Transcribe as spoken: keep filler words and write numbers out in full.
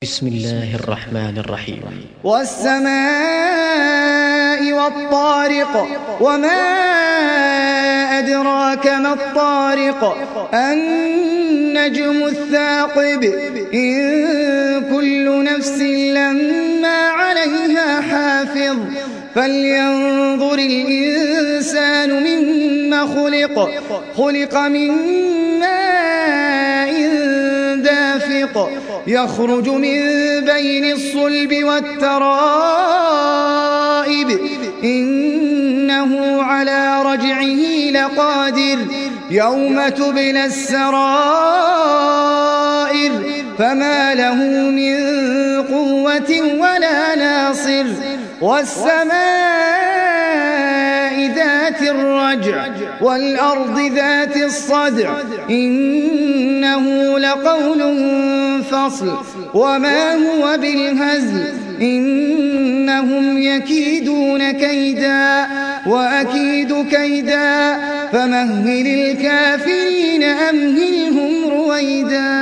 بسم الله الرحمن الرحيم. والسماء والطارق وما أدراك ما الطارق النجم الثاقب إن كل نفس لما عليها حافظ فلينظر الإنسان مما خلق خلق من ماء دافق يخرج من بين الصلب والترائب إنه على رجعه لقادر يوم تبلى السرائر فما له من قوة ولا ناصر والسماء ذات الرجع والأرض ذات الصدع إنه لقول فصل وما هو بالهزل إنهم يكيدون كيدا وأكيد كيدا فمهل الكافرين أمهلهم رويدا.